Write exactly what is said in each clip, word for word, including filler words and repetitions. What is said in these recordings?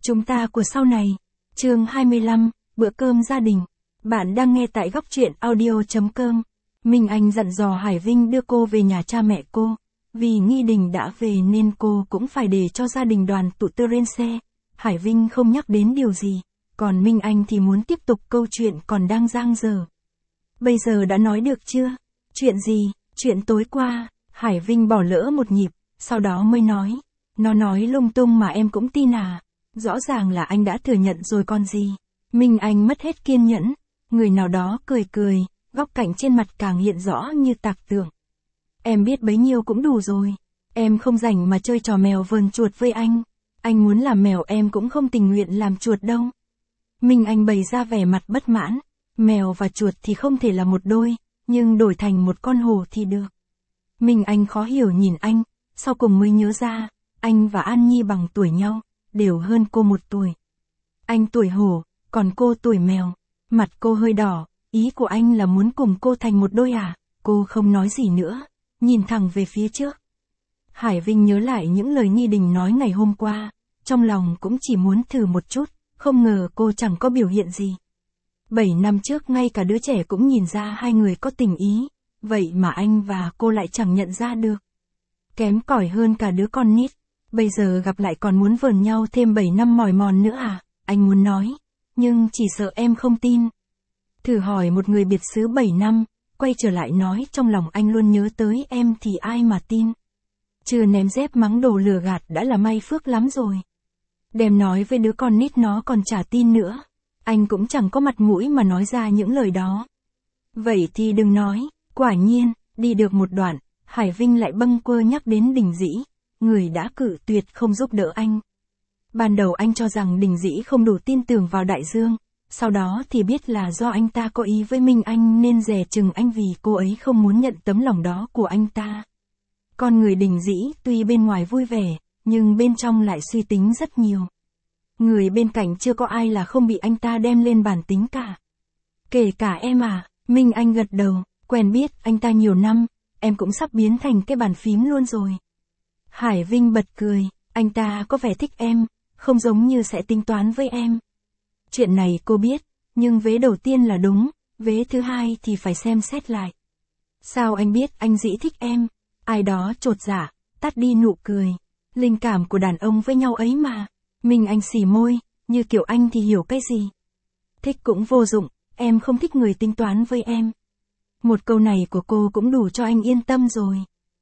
Chúng ta của sau này. Chương hai mươi lăm, bữa cơm gia đình. Bạn đang nghe tại góc truyện audio chấm com. Minh Anh dặn dò Hải Vinh đưa cô về nhà cha mẹ cô. Vì Nghi Đình đã về nên cô cũng phải để cho gia đình đoàn tụ tư lên xe. Hải Vinh không nhắc đến điều gì. Còn Minh Anh thì muốn tiếp tục câu chuyện còn đang dang dở. Bây giờ đã nói được chưa? Chuyện gì? Chuyện tối qua. Hải Vinh bỏ lỡ một nhịp, sau đó mới nói. Nó nói lung tung mà em cũng tin à? Rõ ràng là anh đã thừa nhận rồi còn gì. Minh Anh mất hết kiên nhẫn. Người nào đó cười cười, góc cạnh trên mặt càng hiện rõ như tạc tượng. Em biết bấy nhiêu cũng đủ rồi. Em không rảnh mà chơi trò mèo vờn chuột với anh. Anh muốn làm mèo em cũng không tình nguyện làm chuột đâu. Minh Anh bày ra vẻ mặt bất mãn. Mèo và chuột thì không thể là một đôi, nhưng đổi thành một con hổ thì được. Minh Anh khó hiểu nhìn anh, sau cùng mới nhớ ra, anh và An Nhi bằng tuổi nhau, đều hơn cô một tuổi. Anh tuổi hổ, còn cô tuổi mèo. Mặt cô hơi đỏ, ý của anh là muốn cùng cô thành một đôi à? Cô không nói gì nữa, nhìn thẳng về phía trước. Hải Vinh nhớ lại những lời Nghi Đình nói ngày hôm qua, trong lòng cũng chỉ muốn thử một chút, không ngờ cô chẳng có biểu hiện gì. Bảy năm trước ngay cả đứa trẻ cũng nhìn ra hai người có tình ý, vậy mà anh và cô lại chẳng nhận ra được. Kém cỏi hơn cả đứa con nít, bây giờ gặp lại còn muốn vờn nhau thêm bảy năm mỏi mòn nữa à? Anh muốn nói, nhưng chỉ sợ em không tin. Thử hỏi một người biệt xứ bảy năm, quay trở lại nói trong lòng anh luôn nhớ tới em thì ai mà tin. Chưa ném dép mắng đồ lừa gạt đã là may phước lắm rồi. Đem nói với đứa con nít nó còn chả tin nữa. Anh cũng chẳng có mặt mũi mà nói ra những lời đó. Vậy thì đừng nói. Quả nhiên, đi được một đoạn, Hải Vinh lại bâng quơ nhắc đến Đình Dĩ, người đã cự tuyệt không giúp đỡ anh. Ban đầu anh cho rằng Đình Dĩ không đủ tin tưởng vào Đại Dương, sau đó thì biết là do anh ta có ý với Minh Anh nên dè chừng anh vì cô ấy không muốn nhận tấm lòng đó của anh ta. Con người Đình Dĩ tuy bên ngoài vui vẻ, nhưng bên trong lại suy tính rất nhiều. Người bên cạnh chưa có ai là không bị anh ta đem lên bàn tính cả. Kể cả em à? Minh Anh gật đầu, quen biết anh ta nhiều năm, em cũng sắp biến thành cái bàn phím luôn rồi. Hải Vinh bật cười, anh ta có vẻ thích em, không giống như sẽ tính toán với em. Chuyện này cô biết, nhưng vế đầu tiên là đúng, vế thứ hai thì phải xem xét lại. Sao anh biết anh Dĩ thích em? Ai đó chột dạ, tắt đi nụ cười. Linh cảm của đàn ông với nhau ấy mà. Minh Anh xì môi, như kiểu anh thì hiểu cái gì. Thích cũng vô dụng, em không thích người tính toán với em. Một câu này của cô cũng đủ cho anh yên tâm rồi.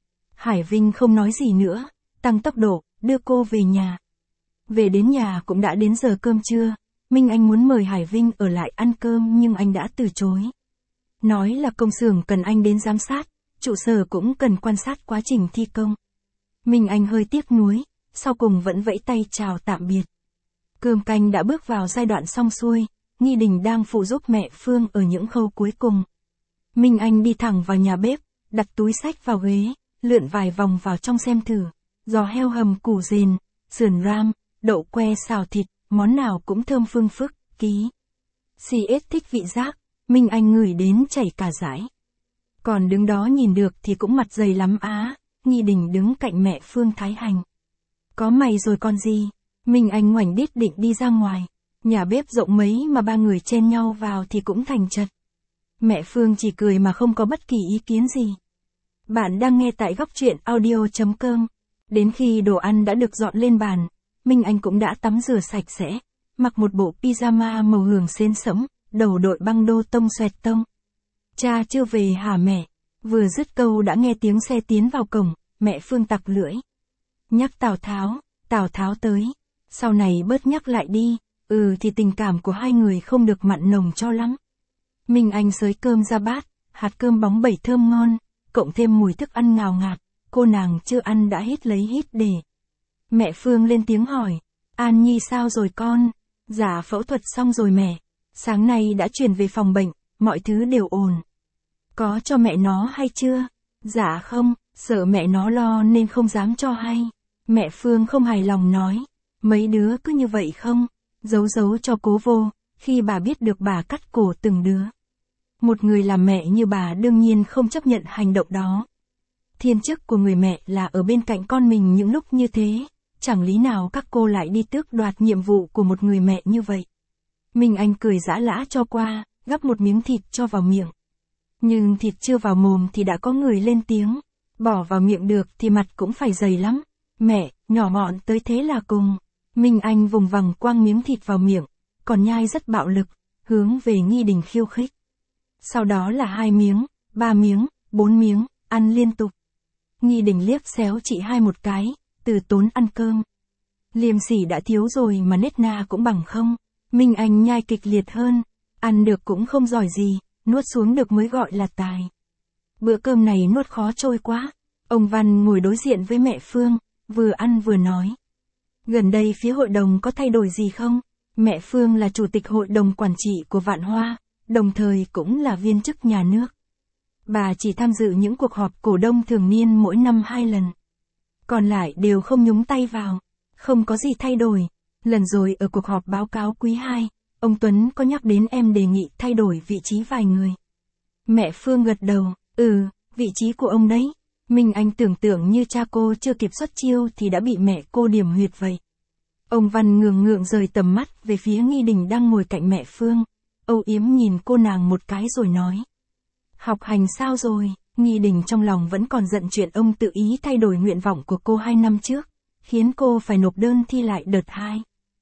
Hải Vinh không nói gì nữa, tăng tốc độ, đưa cô về nhà. Về đến nhà cũng đã đến giờ cơm trưa, Minh Anh muốn mời Hải Vinh ở lại ăn cơm nhưng anh đã từ chối. Nói là công xưởng cần anh đến giám sát, trụ sở cũng cần quan sát quá trình thi công. Minh Anh hơi tiếc nuối, sau cùng vẫn vẫy tay chào tạm biệt. Cơm canh đã bước vào giai đoạn xong xuôi, Nghi Đình đang phụ giúp mẹ Phương ở những khâu cuối cùng. Minh Anh đi thẳng vào nhà bếp, đặt túi xách vào ghế, lượn vài vòng vào trong xem thử. Giò heo hầm củ dền, sườn ram, đậu que xào thịt, món nào cũng thơm phương phức, ký. xê ét thích vị giác, Minh Anh ngửi đến chảy cả dãi. Còn đứng đó nhìn được thì cũng mặt dày lắm á, Nghi Đình đứng cạnh mẹ Phương thái hành. Có mày rồi còn gì? Minh Anh ngoảnh đít định đi ra ngoài. Nhà bếp rộng mấy mà ba người chen nhau vào thì cũng thành chật. Mẹ Phương chỉ cười mà không có bất kỳ ý kiến gì. Bạn đang nghe tại góc truyện audio chấm com. Đến khi đồ ăn đã được dọn lên bàn, Minh Anh cũng đã tắm rửa sạch sẽ, mặc một bộ pyjama màu hường xến sẫm, đầu đội băng đô tông xoẹt tông. Cha chưa về hả mẹ? Vừa dứt câu đã nghe tiếng xe tiến vào cổng, mẹ Phương tặc lưỡi. Nhắc Tào Tháo, Tào Tháo tới. Sau này bớt nhắc lại đi, ừ thì tình cảm của hai người không được mặn nồng cho lắm. Minh Anh xới cơm ra bát, hạt cơm bóng bẩy thơm ngon, cộng thêm mùi thức ăn ngào ngạt, cô nàng chưa ăn đã hít lấy hít để. Mẹ Phương lên tiếng hỏi, An Nhi sao rồi con? Dạ phẫu thuật xong rồi mẹ, sáng nay đã chuyển về phòng bệnh, mọi thứ đều ổn. Có cho mẹ nó hay chưa? Dạ không, sợ mẹ nó lo nên không dám cho hay. Mẹ Phương không hài lòng nói, mấy đứa cứ như vậy không? Giấu giấu cho cố vô, khi bà biết được bà cắt cổ từng đứa. Một người làm mẹ như bà đương nhiên không chấp nhận hành động đó. Thiên chức của người mẹ là ở bên cạnh con mình những lúc như thế, chẳng lý nào các cô lại đi tước đoạt nhiệm vụ của một người mẹ như vậy. Minh Anh cười giã lã cho qua, gắp một miếng thịt cho vào miệng. Nhưng thịt chưa vào mồm thì đã có người lên tiếng, bỏ vào miệng được thì mặt cũng phải dày lắm. Mẹ, nhỏ mọn tới thế là cùng. Minh Anh vùng vằng quăng miếng thịt vào miệng, còn nhai rất bạo lực, hướng về Nghi Đình khiêu khích. Sau đó là hai miếng, ba miếng, bốn miếng, ăn liên tục. Nghi Đình liếc xéo chị hai một cái, từ tốn ăn cơm. Liêm sỉ đã thiếu rồi mà nết na cũng bằng không. Minh Anh nhai kịch liệt hơn, ăn được cũng không giỏi gì, nuốt xuống được mới gọi là tài. Bữa cơm này nuốt khó trôi quá. Ông Văn ngồi đối diện với mẹ Phương, vừa ăn vừa nói. Gần đây phía hội đồng có thay đổi gì không? Mẹ Phương là chủ tịch hội đồng quản trị của Vạn Hoa, đồng thời cũng là viên chức nhà nước. Bà chỉ tham dự những cuộc họp cổ đông thường niên mỗi năm hai lần. Còn lại đều không nhúng tay vào. Không có gì thay đổi. Lần rồi ở cuộc họp báo cáo quý hai, ông Tuấn có nhắc đến em đề nghị thay đổi vị trí vài người. Mẹ Phương gật đầu, ừ, vị trí của ông đấy. Minh Anh tưởng tượng như cha cô chưa kịp xuất chiêu thì đã bị mẹ cô điểm huyệt vậy. Ông Văn ngượng ngượng rời tầm mắt về phía Nghi Đình đang ngồi cạnh mẹ Phương, âu yếm nhìn cô nàng một cái rồi nói. Học hành sao rồi? Nghi Đình trong lòng vẫn còn giận chuyện ông tự ý thay đổi nguyện vọng của cô hai năm trước, khiến cô phải nộp đơn thi lại đợt hai.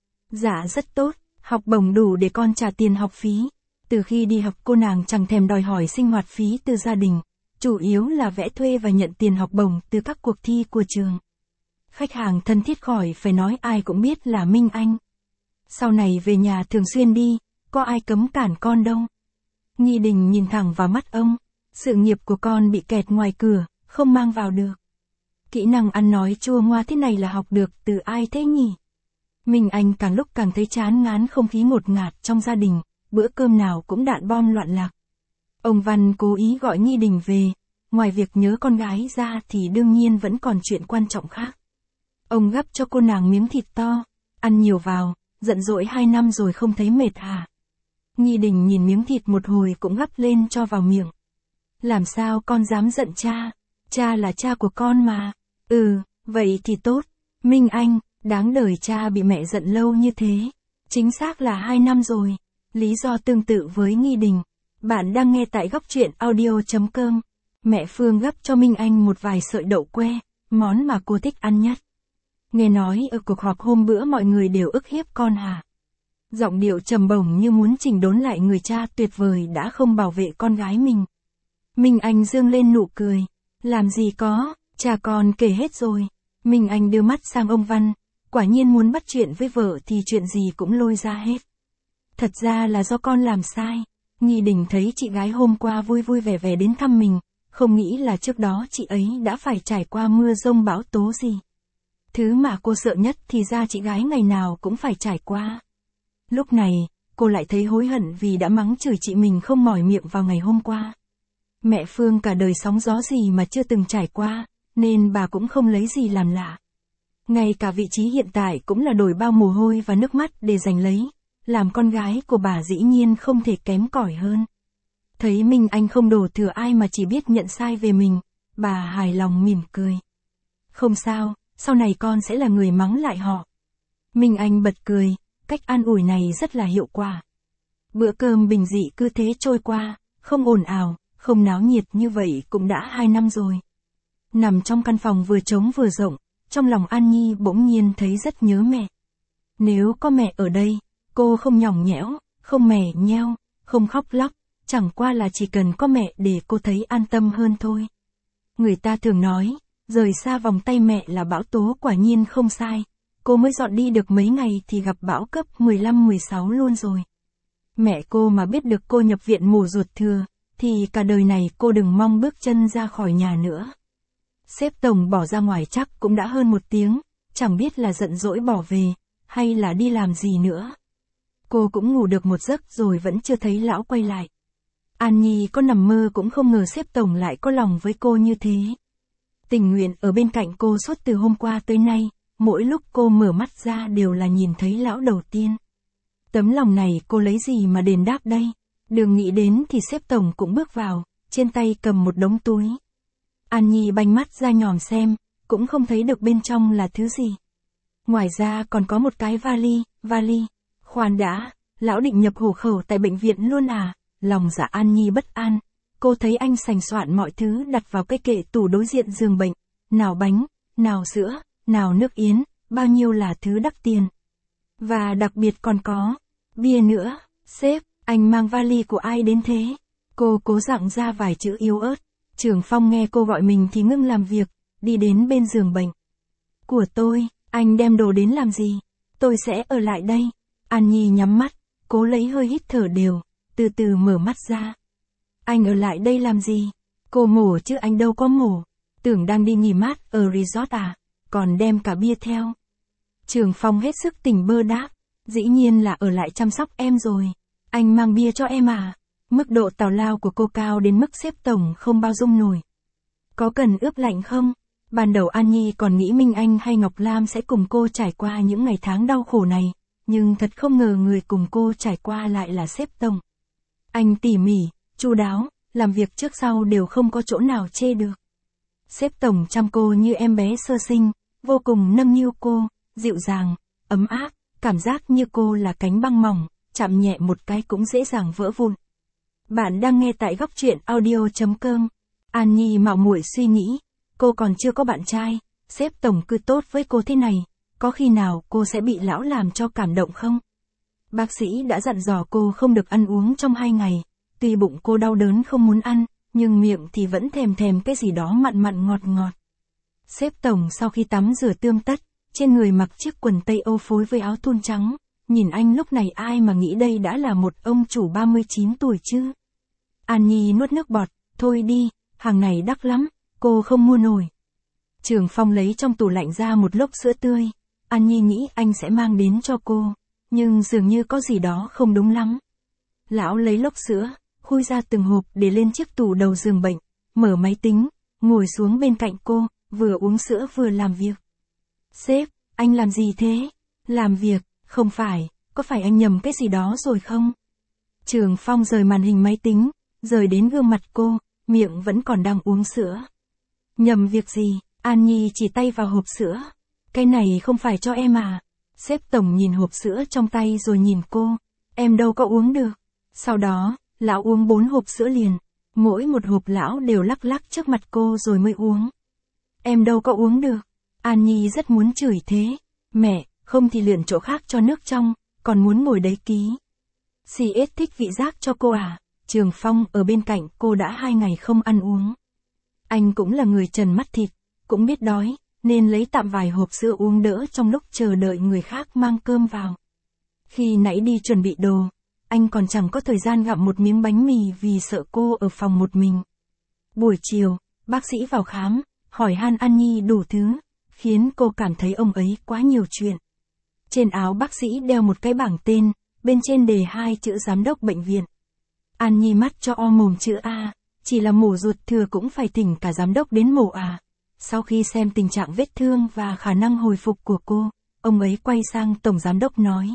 Dạ rất tốt, học bổng đủ để con trả tiền học phí. Từ khi đi học cô nàng chẳng thèm đòi hỏi sinh hoạt phí từ gia đình, chủ yếu là vẽ thuê và nhận tiền học bổng từ các cuộc thi của trường. Khách hàng thân thiết khỏi phải nói ai cũng biết là Minh Anh. Sau này về nhà thường xuyên đi, có ai cấm cản con đâu. Nghi Đình nhìn thẳng vào mắt ông, sự nghiệp của con bị kẹt ngoài cửa, không mang vào được. Kỹ năng ăn nói chua ngoa thế này là học được từ ai thế nhỉ? Minh Anh càng lúc càng thấy chán ngán không khí ngột ngạt trong gia đình, bữa cơm nào cũng đạn bom loạn lạc. Ông Văn cố ý gọi Nghi Đình về, ngoài việc nhớ con gái ra thì đương nhiên vẫn còn chuyện quan trọng khác. Ông gắp cho cô nàng miếng thịt to, ăn nhiều vào, giận dỗi hai năm rồi không thấy mệt hả? Nghi Đình nhìn miếng thịt một hồi cũng gắp lên cho vào miệng. Làm sao con dám giận cha? Cha là cha của con mà. Ừ, vậy thì tốt. Minh Anh, đáng đời cha bị mẹ giận lâu như thế. Chính xác là hai năm rồi. Lý do tương tự với Nghi Đình. Bạn đang nghe tại góc truyện audio chấm com. Mẹ Phương gắp cho Minh Anh một vài sợi đậu que, món mà cô thích ăn nhất. Nghe nói ở cuộc họp hôm bữa mọi người đều ức hiếp con hả? Giọng điệu trầm bổng như muốn chỉnh đốn lại người cha tuyệt vời đã không bảo vệ con gái mình. Minh Anh dương lên nụ cười. Làm gì có, cha con kể hết rồi. Minh Anh đưa mắt sang ông Văn, quả nhiên muốn bắt chuyện với vợ thì chuyện gì cũng lôi ra hết. Thật ra là do con làm sai. Nghi Đình thấy chị gái hôm qua vui vui vẻ vẻ đến thăm mình, không nghĩ là trước đó chị ấy đã phải trải qua mưa giông bão tố gì. Thứ mà cô sợ nhất thì ra chị gái ngày nào cũng phải trải qua. Lúc này, cô lại thấy hối hận vì đã mắng chửi chị mình không mỏi miệng vào ngày hôm qua. Mẹ Phương cả đời sóng gió gì mà chưa từng trải qua, nên bà cũng không lấy gì làm lạ. Ngay cả vị trí hiện tại cũng là đổi bao mồ hôi và nước mắt để giành lấy, làm con gái của bà dĩ nhiên không thể kém cỏi hơn. Thấy Minh Anh không đổ thừa ai mà chỉ biết nhận sai về mình, bà hài lòng mỉm cười. Không sao, sau này con sẽ là người mắng lại họ. Minh Anh bật cười, cách an ủi này rất là hiệu quả. Bữa cơm bình dị cứ thế trôi qua, không ồn ào, không náo nhiệt như vậy cũng đã hai năm rồi. Nằm trong căn phòng vừa trống vừa rộng, trong lòng An Nhi bỗng nhiên thấy rất nhớ mẹ. Nếu có mẹ ở đây, cô không nhõng nhẽo, không mè nheo, không khóc lóc, chẳng qua là chỉ cần có mẹ để cô thấy an tâm hơn thôi. Người ta thường nói, rời xa vòng tay mẹ là bão tố, quả nhiên không sai. Cô mới dọn đi được mấy ngày thì gặp bão cấp mười lăm mười sáu luôn rồi. Mẹ cô mà biết được cô nhập viện mổ ruột thừa, thì cả đời này cô đừng mong bước chân ra khỏi nhà nữa. Sếp tổng bỏ ra ngoài chắc cũng đã hơn một tiếng, chẳng biết là giận dỗi bỏ về, hay là đi làm gì nữa. Cô cũng ngủ được một giấc rồi vẫn chưa thấy lão quay lại. An Nhi có nằm mơ cũng không ngờ sếp tổng lại có lòng với cô như thế. Tình nguyện ở bên cạnh cô suốt từ hôm qua tới nay, mỗi lúc cô mở mắt ra đều là nhìn thấy lão đầu tiên. Tấm lòng này cô lấy gì mà đền đáp đây? Đừng nghĩ đến thì sếp tổng cũng bước vào, trên tay cầm một đống túi. An Nhi banh mắt ra nhòm xem, cũng không thấy được bên trong là thứ gì. Ngoài ra còn có một cái vali, vali. Khoan đã, lão định nhập hộ khẩu tại bệnh viện luôn à? Lòng dạ An Nhi bất an. Cô thấy anh sành soạn mọi thứ đặt vào cái kệ tủ đối diện giường bệnh. Nào bánh, nào sữa, nào nước yến, bao nhiêu là thứ đắt tiền. Và đặc biệt còn có bia nữa. Sếp, anh mang vali của ai đến thế? Cô cố gắng ra vài chữ yếu ớt. Trưởng Phong nghe cô gọi mình thì ngưng làm việc, đi đến bên giường bệnh. Của tôi, anh đem đồ đến làm gì? Tôi sẽ ở lại đây. An Nhi nhắm mắt, cố lấy hơi hít thở đều, từ từ mở mắt ra. Anh ở lại đây làm gì? Cô mổ chứ anh đâu có mổ. Tưởng đang đi nghỉ mát ở resort à? Còn đem cả bia theo. Trưởng Phong hết sức tỉnh bơ đáp. Dĩ nhiên là ở lại chăm sóc em rồi. Anh mang bia cho em à? Mức độ tào lao của cô cao đến mức sếp tổng không bao dung nổi. Có cần ướp lạnh không? Ban đầu An Nhi còn nghĩ Minh Anh hay Ngọc Lam sẽ cùng cô trải qua những ngày tháng đau khổ này, nhưng thật không ngờ người cùng cô trải qua lại là sếp tổng. Anh tỉ mỉ, chu đáo, làm việc trước sau đều không có chỗ nào chê được. Sếp tổng chăm cô như em bé sơ sinh, vô cùng nâng niu cô, dịu dàng, ấm áp, cảm giác như cô là cánh băng mỏng, chạm nhẹ một cái cũng dễ dàng vỡ vụn. Bạn đang nghe tại góc truyện audio chấm com. An Nhi mạo muội suy nghĩ, cô còn chưa có bạn trai, sếp tổng cứ tốt với cô thế này, có khi nào cô sẽ bị lão làm cho cảm động không? Bác sĩ đã dặn dò cô không được ăn uống trong hai ngày, tuy bụng cô đau đớn không muốn ăn, nhưng miệng thì vẫn thèm thèm cái gì đó mặn mặn ngọt ngọt. Sếp tổng sau khi tắm rửa tươm tất, trên người mặc chiếc quần tây Âu phối với áo thun trắng, nhìn anh lúc này ai mà nghĩ đây đã là một ông chủ ba mươi chín tuổi chứ? An Nhi nuốt nước bọt, thôi đi, hàng này đắt lắm, cô không mua nổi. Trưởng Phong lấy trong tủ lạnh ra một lốc sữa tươi, An Nhi nghĩ anh sẽ mang đến cho cô, nhưng dường như có gì đó không đúng lắm. Lão lấy lốc sữa, khui ra từng hộp để lên chiếc tủ đầu giường bệnh, mở máy tính, ngồi xuống bên cạnh cô, vừa uống sữa vừa làm việc. Sếp, anh làm gì thế? Làm việc, không phải, có phải anh nhầm cái gì đó rồi không? Trưởng Phong rời màn hình máy tính, rời đến gương mặt cô, miệng vẫn còn đang uống sữa. Nhầm việc gì? An Nhi chỉ tay vào hộp sữa. Cái này không phải cho em à? Sếp tổng nhìn hộp sữa trong tay rồi nhìn cô. Em đâu có uống được. Sau đó, lão uống bốn hộp sữa liền. Mỗi một hộp lão đều lắc lắc trước mặt cô rồi mới uống. Em đâu có uống được. An Nhi rất muốn chửi thế. Mẹ, không thì luyện chỗ khác cho nước trong, còn muốn ngồi đấy ký. xê ét thích vị giác cho cô à? Trường Phong ở bên cạnh cô đã hai ngày không ăn uống. Anh cũng là người trần mắt thịt, cũng biết đói, nên lấy tạm vài hộp sữa uống đỡ trong lúc chờ đợi người khác mang cơm vào. Khi nãy đi chuẩn bị đồ, anh còn chẳng có thời gian gặm một miếng bánh mì vì sợ cô ở phòng một mình. Buổi chiều, bác sĩ vào khám, hỏi han An Nhi đủ thứ, khiến cô cảm thấy ông ấy quá nhiều chuyện. Trên áo bác sĩ đeo một cái bảng tên, bên trên đề hai chữ giám đốc bệnh viện. An Nhi mắt cho o mồm chữ A, chỉ là mổ ruột thừa cũng phải thỉnh cả giám đốc đến mổ à. Sau khi xem tình trạng vết thương và khả năng hồi phục của cô, ông ấy quay sang tổng giám đốc nói.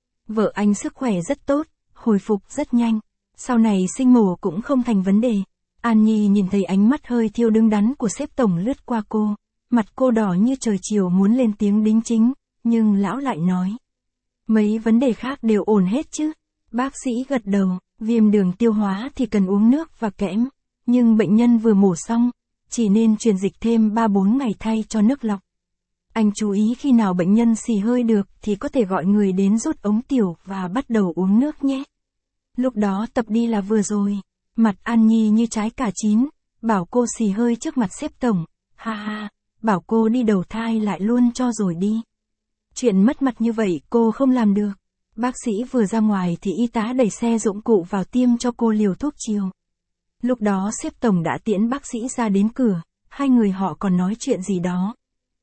Vợ anh sức khỏe rất tốt, hồi phục rất nhanh, sau này sinh mổ cũng không thành vấn đề. An Nhi nhìn thấy ánh mắt hơi thiêu đứng đắn của sếp tổng lướt qua cô, mặt cô đỏ như trời chiều muốn lên tiếng đính chính, nhưng lão lại nói. Mấy vấn đề khác đều ổn hết chứ? Bác sĩ gật đầu. Viêm đường tiêu hóa thì cần uống nước và kẽm, nhưng bệnh nhân vừa mổ xong, chỉ nên truyền dịch thêm ba bốn ngày thay cho nước lọc. Anh chú ý khi nào bệnh nhân xì hơi được thì có thể gọi người đến rút ống tiểu và bắt đầu uống nước nhé. Lúc đó tập đi là vừa rồi. Mặt An Nhi như trái cà chín, bảo cô xì hơi trước mặt sếp tổng, ha ha, bảo cô đi đầu thai lại luôn cho rồi đi. Chuyện mất mặt như vậy cô không làm được. Bác sĩ vừa ra ngoài thì y tá đẩy xe dụng cụ vào tiêm cho cô liều thuốc chiều. Lúc đó sếp tổng đã tiễn bác sĩ ra đến cửa, hai người họ còn nói chuyện gì đó.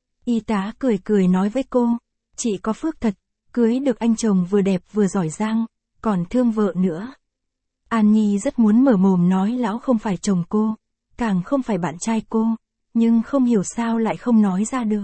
Y tá cười cười nói với cô, chị có phước thật, cưới được anh chồng vừa đẹp vừa giỏi giang, còn thương vợ nữa. An Nhi rất muốn mở mồm nói lão không phải chồng cô, càng không phải bạn trai cô, nhưng không hiểu sao lại không nói ra được.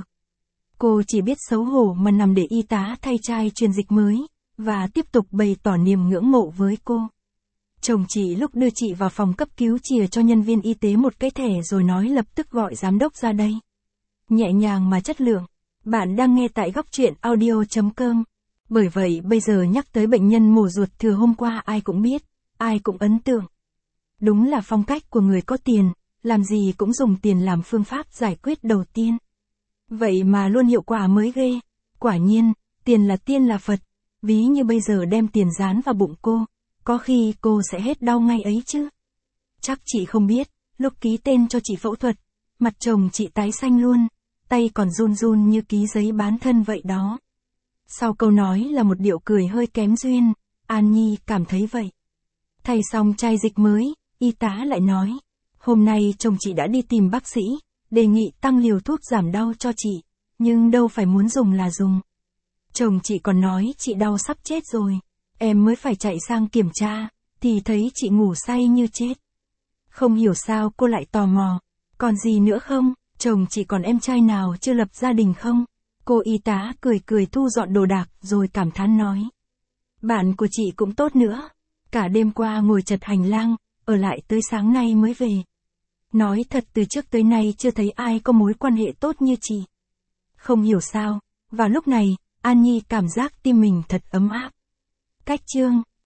Cô chỉ biết xấu hổ mà nằm để y tá thay chai truyền dịch mới, và tiếp tục bày tỏ niềm ngưỡng mộ với cô. Chồng chị lúc đưa chị vào phòng cấp cứu chìa cho nhân viên y tế một cái thẻ rồi nói lập tức gọi giám đốc ra đây. Nhẹ nhàng mà chất lượng. Bạn đang nghe tại góc truyện audio.com. Bởi vậy bây giờ nhắc tới bệnh nhân mổ ruột thừa hôm qua ai cũng biết, ai cũng ấn tượng. Đúng là phong cách của người có tiền, làm gì cũng dùng tiền làm phương pháp giải quyết đầu tiên. Vậy mà luôn hiệu quả mới ghê. Quả nhiên, tiền là tiên là Phật. Ví như bây giờ đem tiền dán vào bụng cô, có khi cô sẽ hết đau ngay ấy chứ. Chắc chị không biết, lúc ký tên cho chị phẫu thuật, mặt chồng chị tái xanh luôn, tay còn run run như ký giấy bán thân vậy đó. Sau câu nói là một điệu cười hơi kém duyên, An Nhi cảm thấy vậy. Thay xong chai dịch mới, y tá lại nói, hôm nay chồng chị đã đi tìm bác sĩ, đề nghị tăng liều thuốc giảm đau cho chị, nhưng đâu phải muốn dùng là dùng. Chồng chị còn nói chị đau sắp chết rồi, em mới phải chạy sang kiểm tra, thì thấy chị ngủ say như chết. Không hiểu sao cô lại tò mò, còn gì nữa không, chồng chị còn em trai nào chưa lập gia đình không? Cô y tá cười cười thu dọn đồ đạc rồi cảm thán nói. Bạn của chị cũng tốt nữa, cả đêm qua ngồi chật hành lang, ở lại tới sáng nay mới về. Nói thật từ trước tới nay chưa thấy ai có mối quan hệ tốt như chị. Không hiểu sao, vào lúc này, An Nhi cảm giác tim mình thật ấm áp. Cách chương